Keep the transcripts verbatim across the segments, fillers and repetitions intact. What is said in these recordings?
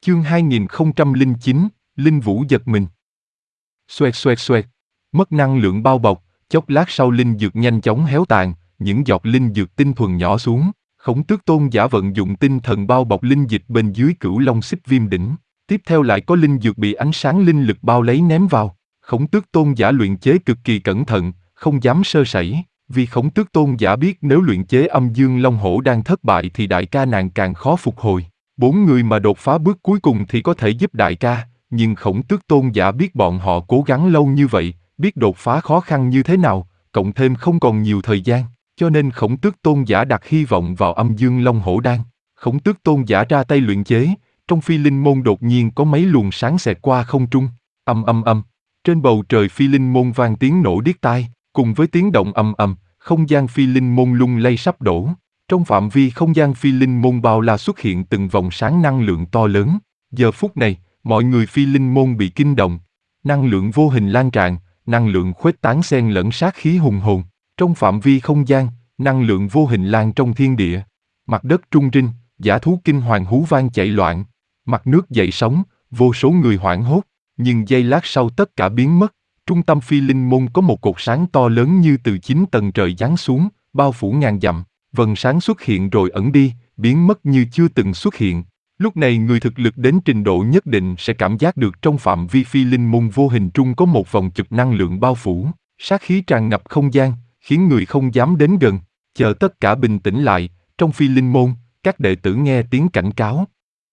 Chương hai nghìn không trăm lẻ chín, Linh Vũ giật mình. Xoẹt xoẹt xoẹt, mất năng lượng bao bọc, chốc lát sau linh dược nhanh chóng héo tàn, những giọt linh dược tinh thuần nhỏ xuống. Khổng Tước Tôn giả vận dụng tinh thần bao bọc linh dịch bên dưới Cửu Long Xích Viêm đỉnh. Tiếp theo lại có linh dược bị ánh sáng linh lực bao lấy ném vào. Khổng Tước Tôn giả luyện chế cực kỳ cẩn thận, không dám sơ sẩy, vì Khổng Tước Tôn giả biết nếu luyện chế Âm Dương Long Hổ đang thất bại thì đại ca nàng càng khó phục hồi. Bốn người mà đột phá bước cuối cùng thì có thể giúp đại ca, nhưng Khổng Tước Tôn giả biết bọn họ cố gắng lâu như vậy, biết đột phá khó khăn như thế nào, cộng thêm không còn nhiều thời gian, cho nên Khổng Tước Tôn giả đặt hy vọng vào Âm Dương Long Hổ đan. Khổng Tước Tôn giả ra tay luyện chế, trong Phi Linh Môn đột nhiên có mấy luồng sáng xẹt qua không trung, ầm ầm ầm, trên bầu trời Phi Linh Môn vang tiếng nổ điếc tai, cùng với tiếng động ầm ầm, không gian Phi Linh Môn lung lay sắp đổ. Trong phạm vi không gian Phi Linh Môn bao la xuất hiện từng vòng sáng năng lượng to lớn. Giờ phút này, mọi người Phi Linh Môn bị kinh động. Năng lượng vô hình lan tràn, năng lượng khuếch tán xen lẫn sát khí hùng hồn. Trong phạm vi không gian, năng lượng vô hình lan trong thiên địa. Mặt đất trung rinh, dã thú kinh hoàng hú vang chạy loạn. Mặt nước dậy sóng, vô số người hoảng hốt. Nhưng giây lát sau tất cả biến mất. Trung tâm Phi Linh Môn có một cột sáng to lớn như từ chín tầng trời giáng xuống, bao phủ ngàn dặm. Vầng sáng xuất hiện rồi ẩn đi, biến mất như chưa từng xuất hiện. Lúc này người thực lực đến trình độ nhất định sẽ cảm giác được trong phạm vi Phi Linh Môn vô hình trung có một vòng chụp năng lượng bao phủ, sát khí tràn ngập không gian, khiến người không dám đến gần. Chờ tất cả bình tĩnh lại, trong Phi Linh Môn, các đệ tử nghe tiếng cảnh cáo.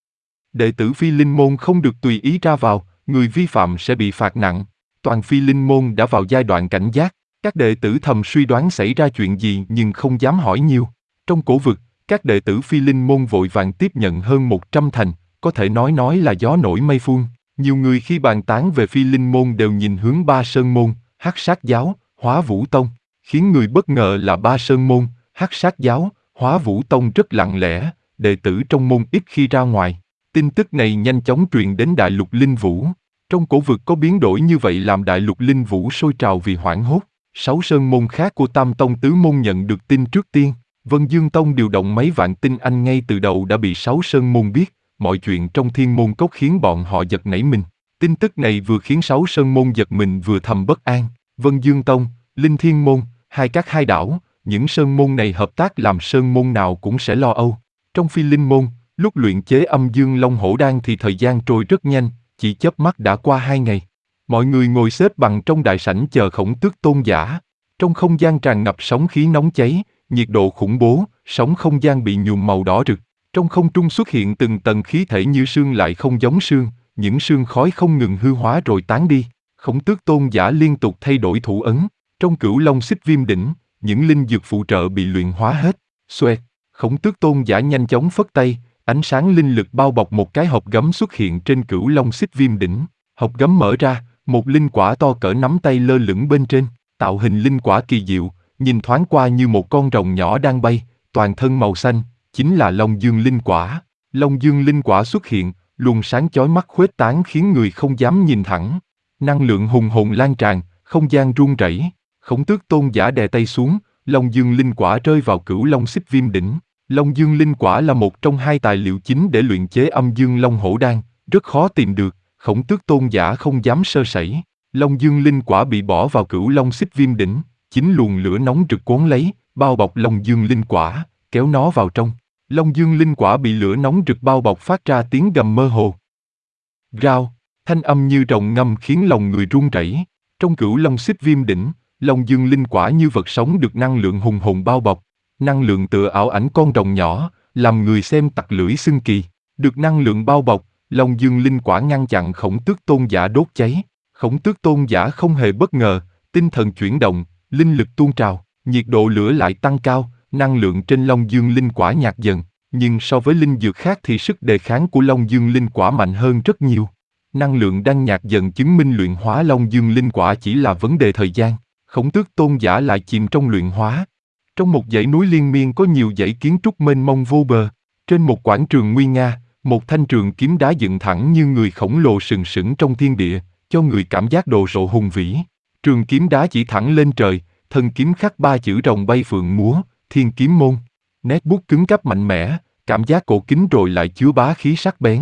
Đệ tử Phi Linh Môn không được tùy ý ra vào, người vi phạm sẽ bị phạt nặng. Toàn Phi Linh Môn đã vào giai đoạn cảnh giác. Các đệ tử thầm suy đoán xảy ra chuyện gì nhưng không dám hỏi nhiều. Trong cổ vực, các đệ tử Phi Linh Môn vội vàng tiếp nhận hơn một trăm thành, có thể nói nói là gió nổi mây phun. Nhiều người khi bàn tán về Phi Linh Môn đều nhìn hướng Ba Sơn Môn, Hắc Sát Giáo, Hóa Vũ Tông. Khiến người bất ngờ là Ba Sơn Môn, Hắc Sát Giáo, Hóa Vũ Tông rất lặng lẽ, đệ tử trong môn ít khi ra ngoài. Tin tức này nhanh chóng truyền đến Đại Lục Linh Vũ. Trong cổ vực có biến đổi như vậy làm Đại Lục Linh Vũ sôi trào vì hoảng hốt. Sáu sơn môn khác của Tam Tông Tứ Môn nhận được tin trước tiên. Vân Dương Tông điều động mấy vạn tinh anh ngay từ đầu đã bị sáu sơn môn biết. Mọi chuyện trong Thiên Môn Cốc khiến bọn họ giật nảy mình. Tin tức này vừa khiến sáu sơn môn giật mình vừa thầm bất an. Vân Dương Tông, Linh Thiên Môn, hai các hai đảo, những sơn môn này hợp tác làm sơn môn nào cũng sẽ lo âu. Trong Phi Linh Môn, lúc luyện chế Âm Dương Long Hổ đan thì thời gian trôi rất nhanh, chỉ chớp mắt đã qua hai ngày. Mọi người ngồi xếp bằng trong đại sảnh chờ Khổng Tước Tôn giả. Trong không gian tràn ngập sóng khí nóng cháy, nhiệt độ khủng bố, sóng không gian bị nhuộm màu đỏ rực. Trong không trung xuất hiện từng tầng khí thể như sương lại không giống sương, những sương khói không ngừng hư hóa rồi tán đi. Khổng Tước Tôn giả liên tục thay đổi thủ ấn. Trong Cửu Long Xích Viêm đỉnh, những linh dược phụ trợ bị luyện hóa hết. Xoẹt, Khổng Tước Tôn giả nhanh chóng phất tay, ánh sáng linh lực bao bọc một cái hộp gấm xuất hiện trên Cửu Long Xích Viêm đỉnh. Hộp gấm mở ra, một linh quả to cỡ nắm tay lơ lửng bên trên, tạo hình linh quả kỳ diệu, nhìn thoáng qua như một con rồng nhỏ đang bay, toàn thân màu xanh, chính là Long Dương linh quả. Long Dương linh quả xuất hiện, luồng sáng chói mắt khuếch tán khiến người không dám nhìn thẳng. Năng lượng hùng hồn lan tràn, không gian rung rẩy. Khổng Tước Tôn giả đè tay xuống, Long Dương linh quả rơi vào Cửu Long Xích Viêm đỉnh. Long Dương linh quả là một trong hai tài liệu chính để luyện chế Âm Dương Long Hổ đan, rất khó tìm được. Khổng Tước Tôn giả không dám sơ sẩy. Long Dương linh quả bị bỏ vào Cửu Long Xích Viêm đỉnh, chính luồng lửa nóng rực cuốn lấy, bao bọc Long Dương linh quả, kéo nó vào trong. Long Dương linh quả bị lửa nóng rực bao bọc phát ra tiếng gầm mơ hồ. Rao, thanh âm như rồng ngâm khiến lòng người run rẩy. Trong Cửu Long Xích Viêm đỉnh, Long Dương linh quả như vật sống được năng lượng hùng hồn bao bọc. Năng lượng tựa ảo ảnh con rồng nhỏ, làm người xem tặc lưỡi xưng kỳ. Được năng lượng bao bọc, Long Dương linh quả ngăn chặn Khổng Tước Tôn giả đốt cháy. Khổng Tước Tôn giả không hề bất ngờ, tinh thần chuyển động, linh lực tuôn trào, nhiệt độ lửa lại tăng cao, năng lượng trên Long Dương linh quả nhạt dần, nhưng so với linh dược khác thì sức đề kháng của Long Dương linh quả mạnh hơn rất nhiều. Năng lượng đang nhạt dần chứng minh luyện hóa Long Dương linh quả chỉ là vấn đề thời gian. Khổng Tước Tôn giả lại chìm trong luyện hóa. Trong một dãy núi liên miên có nhiều dãy kiến trúc mênh mông vô bờ. Trên một quảng trường nguy nga, một thanh trường kiếm đá dựng thẳng như người khổng lồ sừng sững trong thiên địa, cho người cảm giác đồ sộ hùng vĩ. Trường kiếm đá chỉ thẳng lên trời, thân kiếm khắc ba chữ rồng bay phượng múa, Thiên Kiếm Môn. Nét bút cứng cáp mạnh mẽ, cảm giác cổ kính rồi lại chứa bá khí sắc bén.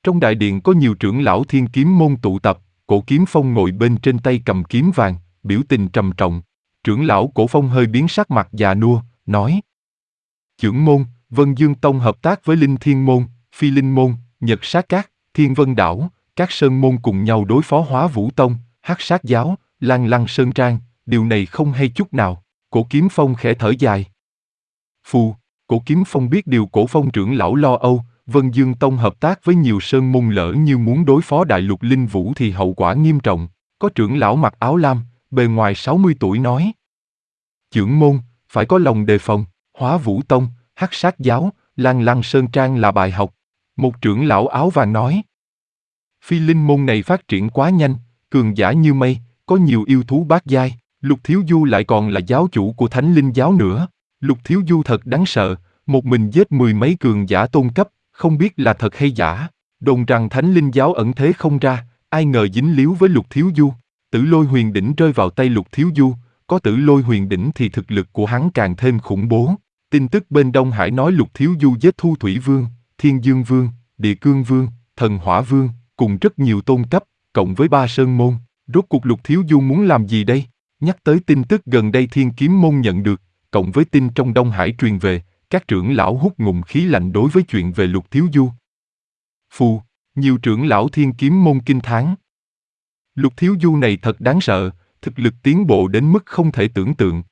Trong đại điện có nhiều trưởng lão thiên kiếm môn tụ tập, Cổ Kiếm Phong ngồi bên trên tay cầm kiếm vàng, biểu tình trầm trọng. Trưởng lão Cổ Phong hơi biến sắc mặt già nua, nói: Chưởng môn, Vân Dương Tông hợp tác với Linh Thiên Môn, Phi Linh Môn, Nhật Sát Các, Thiên Vân Đảo, các sơn môn cùng nhau đối phó Hóa Vũ Tông, Hắc Sát Giáo, Lan Lăng Sơn Trang, điều này không hay chút nào. Cổ Kiếm Phong khẽ thở dài. Phù, Cổ Kiếm Phong biết điều Cổ Phong trưởng lão lo âu, Vân Dương Tông hợp tác với nhiều sơn môn lỡ như muốn đối phó Đại Lục Linh Vũ thì hậu quả nghiêm trọng. Có trưởng lão mặc áo lam, bề ngoài sáu mươi tuổi nói: Chưởng môn, phải có lòng đề phòng, Hóa Vũ Tông, Hắc Sát Giáo, Lan Lăng Sơn Trang là bài học. Một trưởng lão áo vàng nói: Phi Linh môn này phát triển quá nhanh, cường giả như mây, có nhiều yêu thú bát giai, Lục Thiếu Du lại còn là giáo chủ của Thánh Linh Giáo nữa. Lục Thiếu Du thật đáng sợ, một mình giết mười mấy cường giả tôn cấp, không biết là thật hay giả. Đồn rằng Thánh Linh Giáo ẩn thế không ra, ai ngờ dính líu với Lục Thiếu Du. Tử Lôi Huyền Đỉnh rơi vào tay Lục Thiếu Du, có Tử Lôi Huyền Đỉnh thì thực lực của hắn càng thêm khủng bố. Tin tức bên Đông Hải nói Lục Thiếu Du giết Thu Thủy Vương, Thiên Dương Vương, Địa Cương Vương, Thần Hỏa Vương, cùng rất nhiều tôn cấp, cộng với ba sơn môn. Rốt cuộc Lục Thiếu Du muốn làm gì đây? Nhắc tới tin tức gần đây Thiên Kiếm Môn nhận được, cộng với tin trong Đông Hải truyền về, các trưởng lão hút ngụm khí lạnh đối với chuyện về Lục Thiếu Du. Phù, nhiều trưởng lão Thiên Kiếm Môn kinh thán. Lục Thiếu Du này thật đáng sợ, thực lực tiến bộ đến mức không thể tưởng tượng.